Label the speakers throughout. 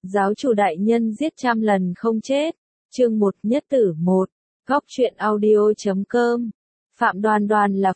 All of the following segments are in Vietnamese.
Speaker 1: Giáo chủ đại nhân giết trăm lần không chết. Chương 1 nhất tử 1. Góc truyện audio.com. Phạm Đoan Đoan là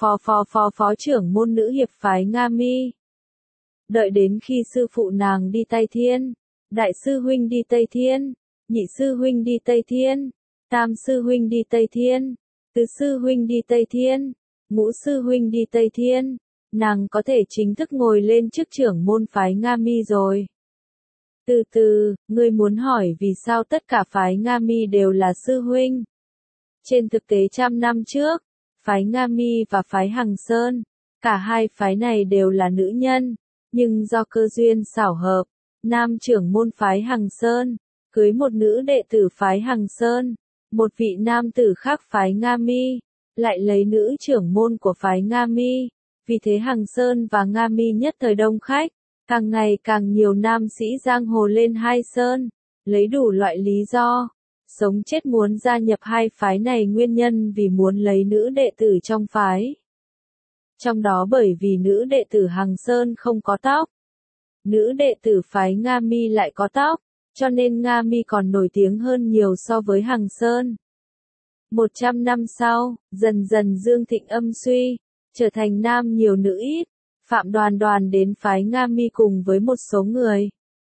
Speaker 1: phó trưởng môn nữ hiệp phái Nga Mi. Đợi đến khi sư phụ nàng đi Tây Thiên, đại sư huynh đi Tây Thiên, nhị sư huynh đi Tây Thiên, tam sư huynh đi Tây Thiên, tứ sư huynh đi Tây Thiên, ngũ sư huynh đi Tây Thiên, nàng có thể chính thức ngồi lên chức trưởng môn phái Nga Mi rồi. Từ từ, ngươi muốn hỏi vì sao tất cả phái Nga Mi đều là sư huynh? Trên thực tế trăm năm trước, phái Nga Mi và phái Hằng Sơn, cả hai phái này đều là nữ nhân, nhưng do cơ duyên xảo hợp, nam trưởng môn phái Hằng Sơn cưới một nữ đệ tử phái Hằng Sơn, một vị nam tử khác phái Nga Mi lại lấy nữ trưởng môn của phái Nga Mi, vì thế Hằng Sơn và Nga Mi nhất thời đông khách, càng ngày càng nhiều nam sĩ giang hồ lên hai sơn, lấy đủ loại lý do, sống chết muốn gia nhập hai phái này, nguyên nhân vì muốn lấy nữ đệ tử trong phái. Trong đó bởi vì nữ đệ tử Hằng Sơn không có tóc, nữ đệ tử phái Nga Mi lại có tóc, cho nên Nga Mi còn nổi tiếng hơn nhiều so với Hằng Sơn. 100 năm sau, dần dần dương thịnh âm suy, trở thành nam nhiều nữ ít, Phạm Đoan Đoan đến phái Nga Mi cùng với một số người.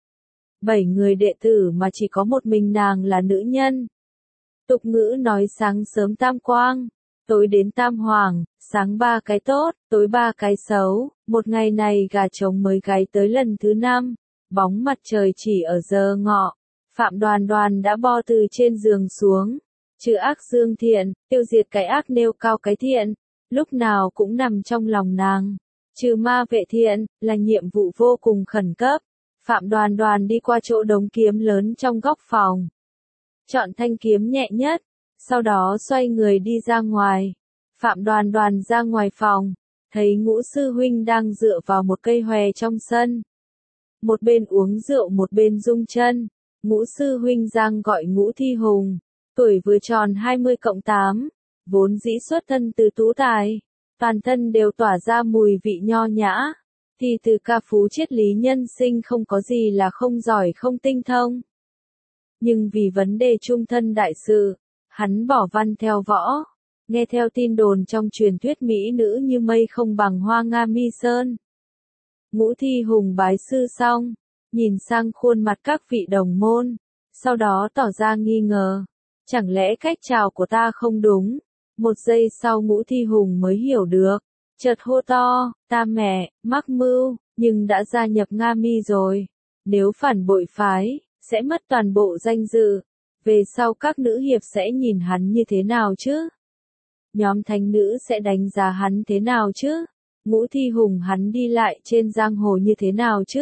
Speaker 1: 7 người đệ tử mà chỉ có một mình nàng là nữ nhân. Tục ngữ nói sáng sớm tam quang, tối đến tam hoàng, sáng 3 cái tốt, tối 3 cái xấu. Một ngày này gà trống mới gáy tới lần thứ 5, bóng mặt trời chỉ ở giờ ngọ. Phạm Đoan Đoan đã bo từ trên giường xuống, trừ ác dương thiện, tiêu diệt cái ác nêu cao cái thiện, lúc nào cũng nằm trong lòng nàng. Trừ ma vệ thiện, là nhiệm vụ vô cùng khẩn cấp. Phạm Đoan Đoan đi qua chỗ đống kiếm lớn trong góc phòng, chọn thanh kiếm nhẹ nhất, sau đó xoay người đi ra ngoài. Phạm Đoan Đoan ra ngoài phòng, thấy Ngũ sư huynh đang dựa vào một cây hòe trong sân. Một bên uống rượu một bên rung chân. Ngũ sư huynh Giang gọi Ngũ Thi Hùng, tuổi vừa tròn 20+8, vốn dĩ xuất thân từ tú tài, toàn thân đều tỏa ra mùi vị nho nhã, thì từ ca phú triết lý nhân sinh không có gì là không giỏi không tinh thông. Nhưng vì vấn đề chung thân đại sự, hắn bỏ văn theo võ, nghe theo tin đồn trong truyền thuyết mỹ nữ như mây không bằng hoa Nga Mi Sơn. Ngũ Thi Hùng bái sư xong, nhìn sang khuôn mặt các vị đồng môn, sau đó tỏ ra nghi ngờ, chẳng lẽ cách chào của ta không đúng? Một giây sau Ngũ Thi Hùng mới hiểu được, chợt hô to, ta mẹ, mắc mưu, nhưng đã gia nhập Nga Mi rồi, nếu phản bội phái, sẽ mất toàn bộ danh dự, về sau các nữ hiệp sẽ nhìn hắn như thế nào chứ? Nhóm thánh nữ sẽ đánh giá hắn thế nào chứ? Ngũ Thi Hùng hắn đi lại trên giang hồ như thế nào chứ?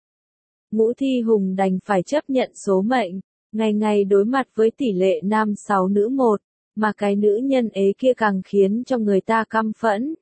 Speaker 1: Ngũ Thi Hùng đành phải chấp nhận số mệnh, ngày ngày đối mặt với tỷ lệ nam 6 nữ 1, mà cái nữ nhân ế kia càng khiến cho người ta căm phẫn.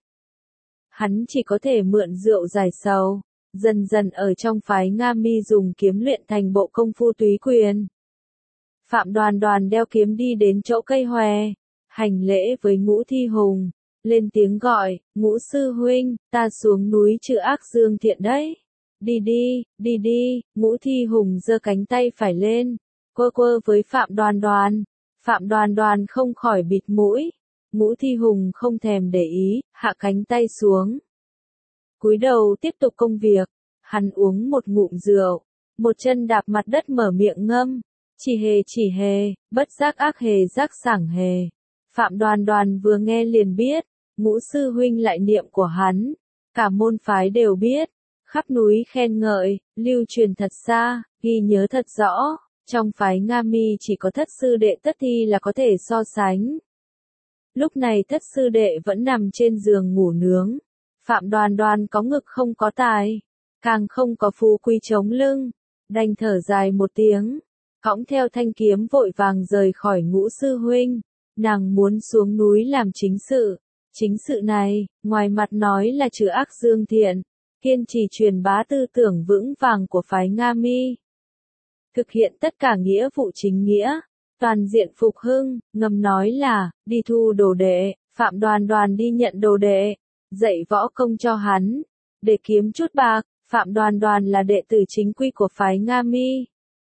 Speaker 1: Hắn chỉ có thể mượn rượu giải sầu, dần dần ở trong phái Nga Mi dùng kiếm luyện thành bộ công phu túy quyền. Phạm Đoan Đoan đeo kiếm đi đến chỗ cây hòe, hành lễ với Ngũ Thi Hùng, lên tiếng gọi, Ngũ sư huynh, ta xuống núi trừ ác dương thiện đấy. Đi đi, đi đi, Ngũ Thi Hùng giơ cánh tay phải lên, quơ quơ với Phạm Đoan Đoan. Phạm Đoan Đoan không khỏi bịt mũi. Ngũ Thi Hùng không thèm để ý, hạ cánh tay xuống. Cúi đầu tiếp tục công việc, hắn uống một ngụm rượu, một chân đạp mặt đất mở miệng ngâm, chỉ hề, bất giác ác hề giác sảng hề. Phạm Đoan Đoan vừa nghe liền biết, Ngũ sư huynh lại niệm của hắn, cả môn phái đều biết, khắp núi khen ngợi, lưu truyền thật xa, ghi nhớ thật rõ. Trong phái Nga Mi chỉ có thất sư đệ Tất Thi là có thể so sánh. Lúc này thất sư đệ vẫn nằm trên giường ngủ nướng. Phạm Đoan Đoan có ngực không có tài, càng không có phú quý chống lưng, đành thở dài một tiếng, cõng theo thanh kiếm vội vàng rời khỏi Ngũ sư huynh. Nàng muốn xuống núi làm chính sự. Chính sự này, ngoài mặt nói là trừ ác dương thiện, kiên trì truyền bá tư tưởng vững vàng của phái Nga Mi. Thực hiện tất cả nghĩa vụ chính nghĩa, toàn diện phục hưng, ngầm nói là, đi thu đồ đệ, Phạm Đoan Đoan đi nhận đồ đệ, dạy võ công cho hắn, để kiếm chút bạc. Phạm Đoan Đoan là đệ tử chính quy của phái Nga Mi,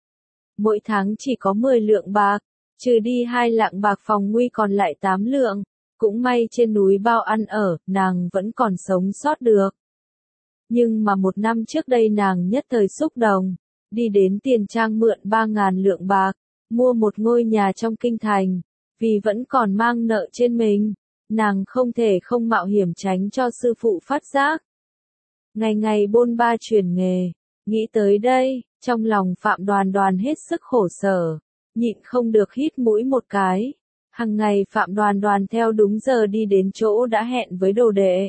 Speaker 1: mỗi tháng chỉ có 10 lượng bạc, trừ đi 2 lạng bạc phòng nguy còn lại 8 lượng. Cũng may trên núi bao ăn ở, nàng vẫn còn sống sót được. Nhưng mà 1 năm trước đây nàng nhất thời xúc động, đi đến Tiền Trang mượn 3.000 lượng bạc, mua một ngôi nhà trong kinh thành, vì vẫn còn mang nợ trên mình, nàng không thể không mạo hiểm tránh cho sư phụ phát giác. Ngày ngày bôn ba chuyển nghề, nghĩ tới đây, trong lòng Phạm Đoan Đoan hết sức khổ sở, nhịn không được hít mũi một cái. Hằng ngày Phạm Đoan Đoan theo đúng giờ đi đến chỗ đã hẹn với đồ đệ.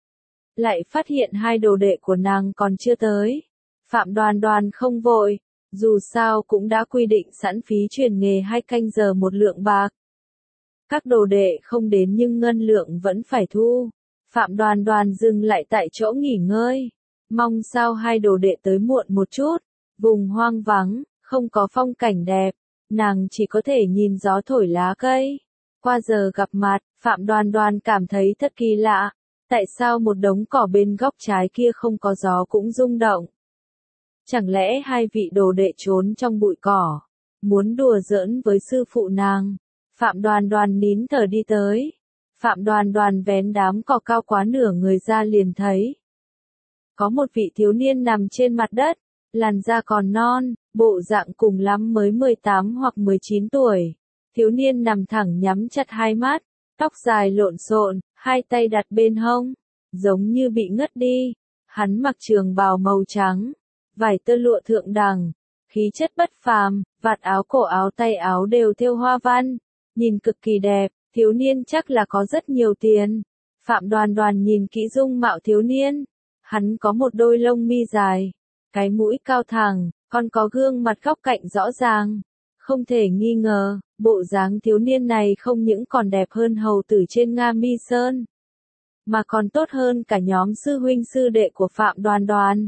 Speaker 1: Lại phát hiện 2 đồ đệ của nàng còn chưa tới. Phạm Đoan Đoan không vội, dù sao cũng đã quy định sẵn phí chuyển nghề 2 canh giờ 1 lượng bạc. Các đồ đệ không đến nhưng ngân lượng vẫn phải thu. Phạm Đoan Đoan dừng lại tại chỗ nghỉ ngơi. Mong sao 2 đồ đệ tới muộn một chút. Vùng hoang vắng, không có phong cảnh đẹp. Nàng chỉ có thể nhìn gió thổi lá cây. Qua giờ gặp mặt, Phạm Đoan Đoan cảm thấy thật kỳ lạ. Tại sao một đống cỏ bên góc trái kia không có gió cũng rung động? Chẳng lẽ 2 vị đồ đệ trốn trong bụi cỏ, muốn đùa giỡn với sư phụ nàng? Phạm Đoan Đoan nín thở đi tới. Phạm Đoan Đoan vén đám cỏ cao quá nửa người ra liền thấy. Có một vị thiếu niên nằm trên mặt đất, làn da còn non, bộ dạng cùng lắm mới 18 hoặc 19 tuổi. Thiếu niên nằm thẳng nhắm chặt 2 mắt, tóc dài lộn xộn, 2 tay đặt bên hông, giống như bị ngất đi. Hắn mặc trường bào màu trắng, vải tơ lụa thượng đẳng, khí chất bất phàm, vạt áo cổ áo tay áo đều thêu hoa văn, nhìn cực kỳ đẹp. Thiếu niên chắc là có rất nhiều tiền. Phạm Đoan Đoan nhìn kỹ dung mạo thiếu niên. Hắn có một đôi lông mi dài, cái mũi cao thẳng, còn có gương mặt góc cạnh rõ ràng. Không thể nghi ngờ, bộ dáng thiếu niên này không những còn đẹp hơn hầu tử trên Nga Mi Sơn, mà còn tốt hơn cả nhóm sư huynh sư đệ của Phạm Đoan Đoan.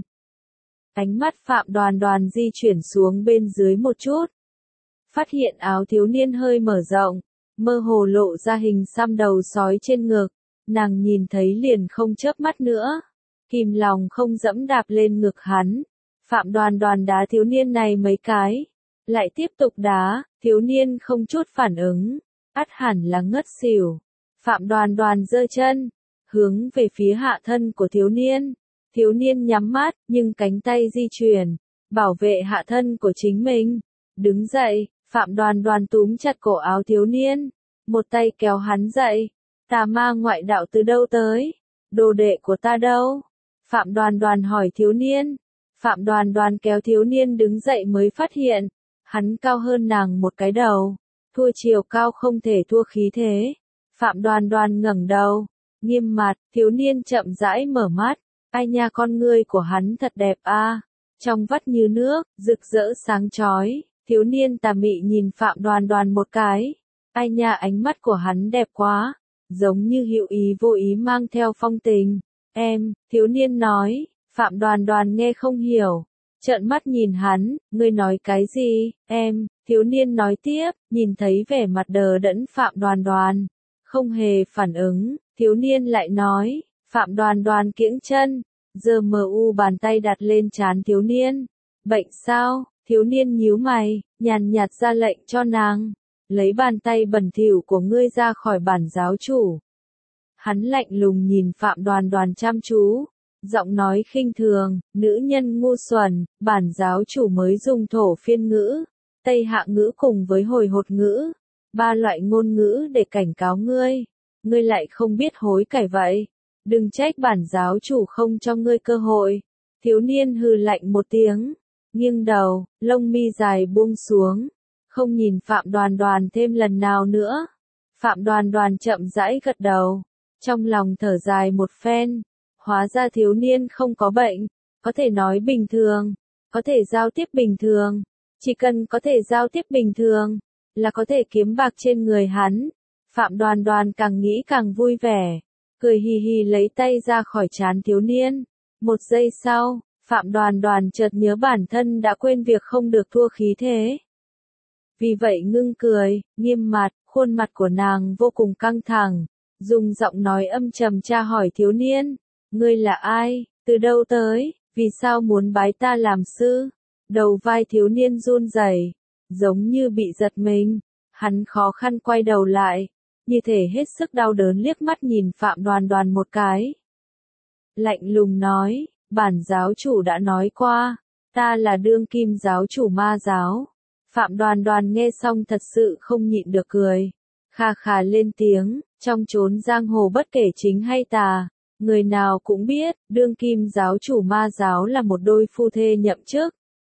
Speaker 1: Ánh mắt Phạm Đoan Đoan di chuyển xuống bên dưới một chút. Phát hiện áo thiếu niên hơi mở rộng, mơ hồ lộ ra hình xăm đầu sói trên ngực. Nàng nhìn thấy liền không chớp mắt nữa. Kìm lòng không dẫm đạp lên ngực hắn. Phạm Đoan Đoan đá thiếu niên này mấy cái. Lại tiếp tục đá, thiếu niên không chút phản ứng. Ắt hẳn là ngất xỉu. Phạm Đoan Đoan giơ chân, hướng về phía hạ thân của thiếu niên. Thiếu niên nhắm mắt, nhưng cánh tay di chuyển, bảo vệ hạ thân của chính mình. Đứng dậy, Phạm Đoan Đoan túm chặt cổ áo thiếu niên, một tay kéo hắn dậy. Tà ma ngoại đạo từ đâu tới? Đồ đệ của ta đâu? Phạm Đoan Đoan hỏi thiếu niên. Phạm Đoan Đoan kéo thiếu niên đứng dậy mới phát hiện, hắn cao hơn nàng một cái đầu, thua chiều cao không thể thua khí thế. Phạm Đoan Đoan ngẩng đầu, nghiêm mặt, thiếu niên chậm rãi mở mắt. Ai nha, con ngươi của hắn thật đẹp a, trong vắt như nước, rực rỡ sáng chói. Thiếu niên tà mị nhìn Phạm Đoan Đoan một cái. Ai nha, ánh mắt của hắn đẹp quá, giống như hữu ý vô ý mang theo phong tình. Em, thiếu niên nói. Phạm Đoan Đoan nghe không hiểu, trợn mắt nhìn hắn, ngươi nói cái gì? Em, thiếu niên nói tiếp, nhìn thấy vẻ mặt đờ đẫn Phạm Đoan Đoan, không hề phản ứng. Thiếu niên lại nói. Phạm Đoan Đoan kiễng chân, giơ bàn tay đặt lên trán thiếu niên. Bệnh sao? Thiếu niên nhíu mày, nhàn nhạt ra lệnh cho nàng, lấy bàn tay bẩn thỉu của ngươi ra khỏi bản giáo chủ. Hắn lạnh lùng nhìn Phạm Đoan Đoan chăm chú, giọng nói khinh thường, nữ nhân ngu xuẩn, bản giáo chủ mới dùng thổ phiên ngữ, Tây Hạ ngữ cùng với hồi hột ngữ, 3 loại ngôn ngữ để cảnh cáo ngươi lại không biết hối cải vậy. Đừng trách bản giáo chủ không cho ngươi cơ hội. Thiếu niên hừ lạnh một tiếng, nghiêng đầu, lông mi dài buông xuống, không nhìn Phạm Đoan Đoan thêm lần nào nữa. Phạm Đoan Đoan chậm rãi gật đầu, trong lòng thở dài một phen. Hóa ra thiếu niên không có bệnh, có thể nói bình thường, có thể giao tiếp bình thường, chỉ cần có thể giao tiếp bình thường, là có thể kiếm bạc trên người hắn. Phạm Đoan Đoan càng nghĩ càng vui vẻ, cười hì hì lấy tay ra khỏi trán thiếu niên. Một giây sau, Phạm Đoan Đoan chợt nhớ bản thân đã quên việc không được thua khí thế. Vì vậy ngưng cười, nghiêm mặt, khuôn mặt của nàng vô cùng căng thẳng, dùng giọng nói âm trầm tra hỏi thiếu niên. Ngươi là ai, từ đâu tới, vì sao muốn bái ta làm sư? Đầu vai thiếu niên run rẩy, giống như bị giật mình, hắn khó khăn quay đầu lại, như thể hết sức đau đớn liếc mắt nhìn Phạm Đoan Đoan một cái. Lạnh lùng nói, bản giáo chủ đã nói qua, ta là đương kim giáo chủ ma giáo. Phạm Đoan Đoan nghe xong thật sự không nhịn được cười, kha khà lên tiếng, trong chốn giang hồ bất kể chính hay tà, người nào cũng biết, đương kim giáo chủ ma giáo là một đôi phu thê nhậm chức.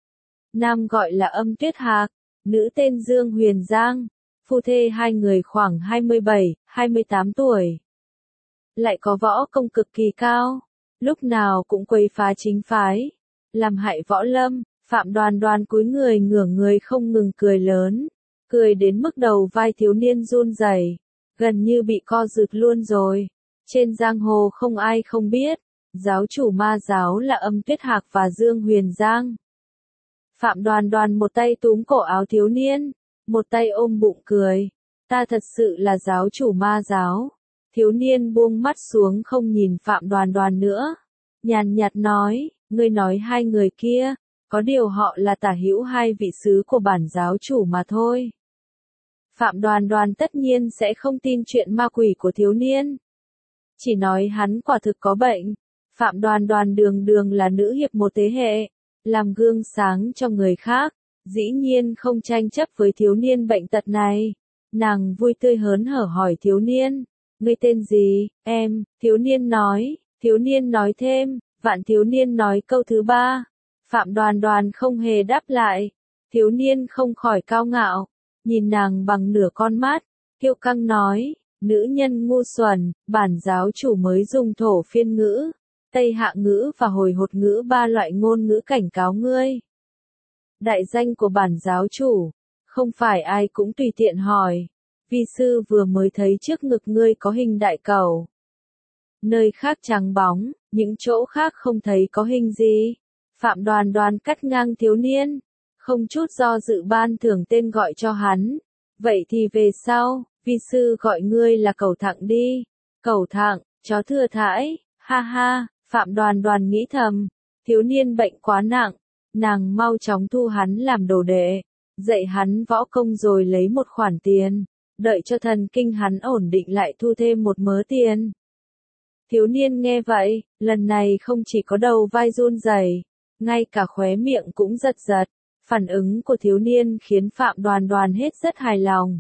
Speaker 1: Nam gọi là Âm Tuyết Hạc, nữ tên Dương Huyền Giang, phu thê hai người khoảng 27, 28 tuổi. Lại có võ công cực kỳ cao, lúc nào cũng quấy phá chính phái, làm hại võ lâm. Phạm Đoan Đoan cúi người ngửa người không ngừng cười lớn, cười đến mức đầu vai thiếu niên run rẩy, gần như bị co rụt luôn rồi. Trên giang hồ không ai không biết, giáo chủ ma giáo là Âm Tuyết Hạc và Dương Huyền Giang. Phạm Đoan Đoan một tay túm cổ áo thiếu niên, một tay ôm bụng cười, ta thật sự là giáo chủ ma giáo. Thiếu niên buông mắt xuống không nhìn Phạm Đoan Đoan nữa, nhàn nhạt nói, ngươi nói hai người kia, có điều họ là tả hữu hai vị sứ của bản giáo chủ mà thôi. Phạm Đoan Đoan tất nhiên sẽ không tin chuyện ma quỷ của thiếu niên, chỉ nói hắn quả thực có bệnh. Phạm Đoan Đoan đường đường là nữ hiệp một thế hệ, làm gương sáng cho người khác, dĩ nhiên không tranh chấp với thiếu niên bệnh tật này. Nàng vui tươi hớn hở hỏi thiếu niên, ngươi tên gì, em, thiếu niên nói thêm, vạn thiếu niên nói câu thứ ba. Phạm Đoan Đoan không hề đáp lại, thiếu niên không khỏi cao ngạo, nhìn nàng bằng nửa con mắt, kiêu căng nói, nữ nhân ngu xuẩn, bản giáo chủ mới dùng thổ phiên ngữ, Tây Hạ ngữ và hồi hột ngữ ba loại ngôn ngữ cảnh cáo ngươi. Đại danh của bản giáo chủ, không phải ai cũng tùy tiện hỏi, vi sư vừa mới thấy trước ngực ngươi có hình đại cầu. Nơi khác trắng bóng, những chỗ khác không thấy có hình gì. Phạm Đoan Đoan cắt ngang thiếu niên, không chút do dự ban thưởng tên gọi cho hắn. Vậy thì về sau, vi sư gọi ngươi là Cẩu Thặng đi. Cẩu Thặng, chó thừa thãi, ha ha, Phạm Đoan Đoan nghĩ thầm, thiếu niên bệnh quá nặng, nàng mau chóng thu hắn làm đồ đệ, dạy hắn võ công rồi lấy một khoản tiền, đợi cho thần kinh hắn ổn định lại thu thêm một mớ tiền. Thiếu niên nghe vậy, lần này không chỉ có đầu vai run rẩy, ngay cả khóe miệng cũng giật giật. Phản ứng của thiếu niên khiến Phạm Đoan Đoan hết rất hài lòng.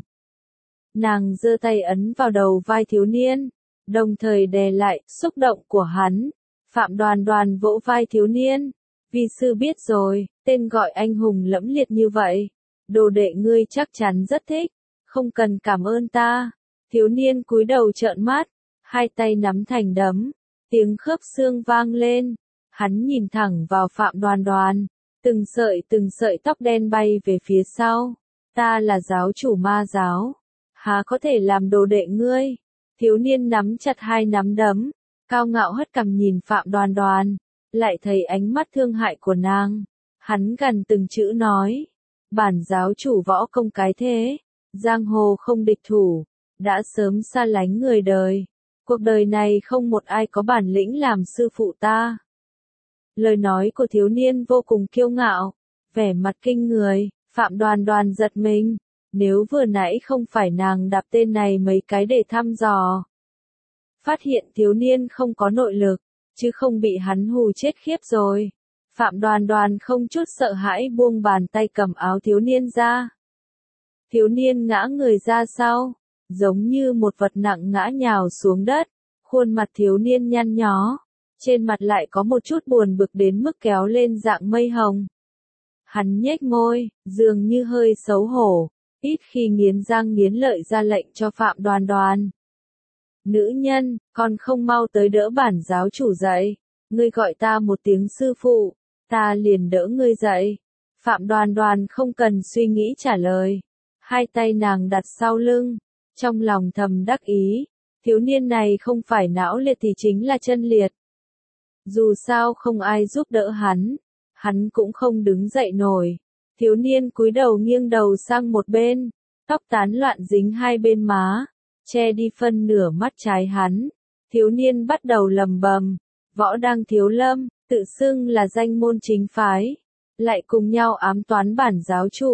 Speaker 1: Nàng giơ tay ấn vào đầu vai thiếu niên, đồng thời đè lại xúc động của hắn. Phạm Đoan Đoan vỗ vai thiếu niên, vi sư biết rồi, tên gọi anh hùng lẫm liệt như vậy, đồ đệ ngươi chắc chắn rất thích, không cần cảm ơn ta. Thiếu niên cúi đầu trợn mắt, hai tay nắm thành đấm, tiếng khớp xương vang lên, hắn nhìn thẳng vào Phạm Đoan Đoan, từng sợi tóc đen bay về phía sau. Ta là giáo chủ ma giáo, há có thể làm đồ đệ ngươi. Thiếu niên nắm chặt hai nắm đấm, cao ngạo hất cằm nhìn Phạm Đoan Đoan, lại thấy ánh mắt thương hại của nàng. Hắn gần từng chữ nói, bản giáo chủ võ công cái thế, giang hồ không địch thủ, đã sớm xa lánh người đời. Cuộc đời này không một ai có bản lĩnh làm sư phụ ta. Lời nói của thiếu niên vô cùng kiêu ngạo, vẻ mặt kinh người. Phạm Đoan Đoan giật mình, nếu vừa nãy không phải nàng đạp tên này mấy cái để thăm dò. Phát hiện thiếu niên không có nội lực, chứ không bị hắn hù chết khiếp rồi. Phạm Đoan Đoan không chút sợ hãi buông bàn tay cầm áo thiếu niên ra. Thiếu niên ngã người ra sau, giống như một vật nặng ngã nhào xuống đất, khuôn mặt thiếu niên nhăn nhó, trên mặt lại có một chút buồn bực đến mức kéo lên dạng mây hồng. Hắn nhếch môi, dường như hơi xấu hổ, ít khi nghiến răng nghiến lợi ra lệnh cho Phạm Đoan Đoan. Nữ nhân, còn không mau tới đỡ bản giáo chủ dậy, ngươi gọi ta một tiếng sư phụ, ta liền đỡ ngươi dậy. Phạm Đoan Đoan không cần suy nghĩ trả lời, hai tay nàng đặt sau lưng, trong lòng thầm đắc ý, thiếu niên này không phải não liệt thì chính là chân liệt. Dù sao không ai giúp đỡ hắn cũng không đứng dậy nổi. Thiếu niên cúi đầu nghiêng đầu sang một bên, tóc tán loạn dính hai bên má, che đi phân nửa mắt trái hắn. Thiếu niên bắt đầu lầm bầm, võ đăng thiếu lâm, tự xưng là danh môn chính phái, lại cùng nhau ám toán bản giáo chủ.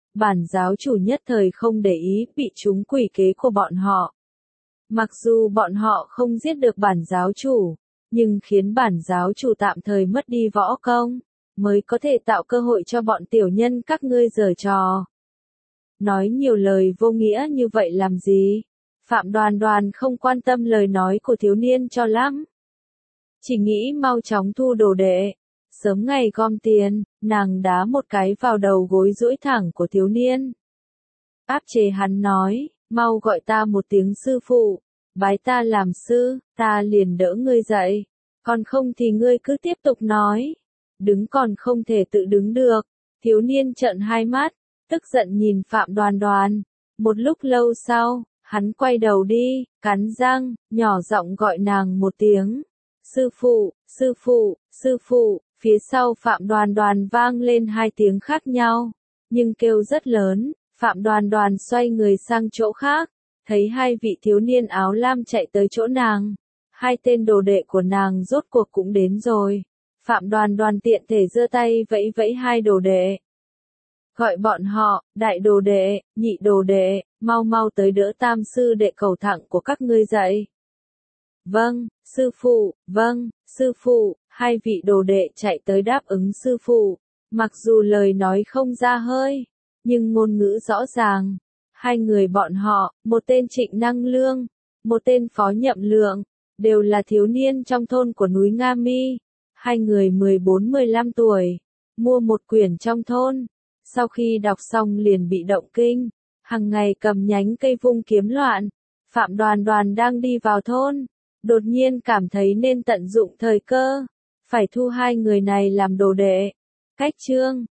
Speaker 1: Bản giáo chủ nhất thời không để ý, bị trúng quỷ kế của bọn họ. Mặc dù bọn họ không giết được bản giáo chủ, nhưng khiến bản giáo chủ tạm thời mất đi võ công, mới có thể tạo cơ hội cho bọn tiểu nhân các ngươi giở trò. Nói nhiều lời vô nghĩa như vậy làm gì? Phạm Đoan Đoan không quan tâm lời nói của thiếu niên cho lắm. Chỉ nghĩ mau chóng thu đồ đệ, sớm ngày gom tiền, nàng đá một cái vào đầu gối duỗi thẳng của thiếu niên. Áp chế hắn nói, mau gọi ta một tiếng sư phụ, bái ta làm sư, ta liền đỡ ngươi dậy, còn không thì ngươi cứ tiếp tục nói. Đứng còn không thể tự đứng được, thiếu niên trợn hai mắt, tức giận nhìn Phạm Đoan Đoan. Một lúc lâu sau, hắn quay đầu đi, cắn răng, nhỏ giọng gọi nàng một tiếng. Sư phụ, sư phụ, sư phụ, phía sau Phạm Đoan Đoan vang lên hai tiếng khác nhau, nhưng kêu rất lớn. Phạm Đoan Đoan xoay người sang chỗ khác, thấy hai vị thiếu niên áo lam chạy tới chỗ nàng. Hai tên đồ đệ của nàng rốt cuộc cũng đến rồi. Phạm Đoan Đoan tiện thể giơ tay vẫy vẫy hai đồ đệ. Gọi bọn họ, đại đồ đệ, nhị đồ đệ, mau mau tới đỡ tam sư đệ cầu thẳng của các ngươi dậy. Vâng, sư phụ, vâng, sư phụ, hai vị đồ đệ chạy tới đáp ứng sư phụ. Mặc dù lời nói không ra hơi, nhưng ngôn ngữ rõ ràng. Hai người bọn họ, một tên Trịnh Năng Lương, một tên Phó Nhậm Lượng, đều là thiếu niên trong thôn của núi Nga Mi. Hai người 14-15 tuổi, mua một quyển trong thôn. Sau khi đọc xong liền bị động kinh, hàng ngày cầm nhánh cây vung kiếm loạn. Phạm Đoan Đoan đang đi vào thôn, đột nhiên cảm thấy nên tận dụng thời cơ, phải thu hai người này làm đồ đệ. Cách chương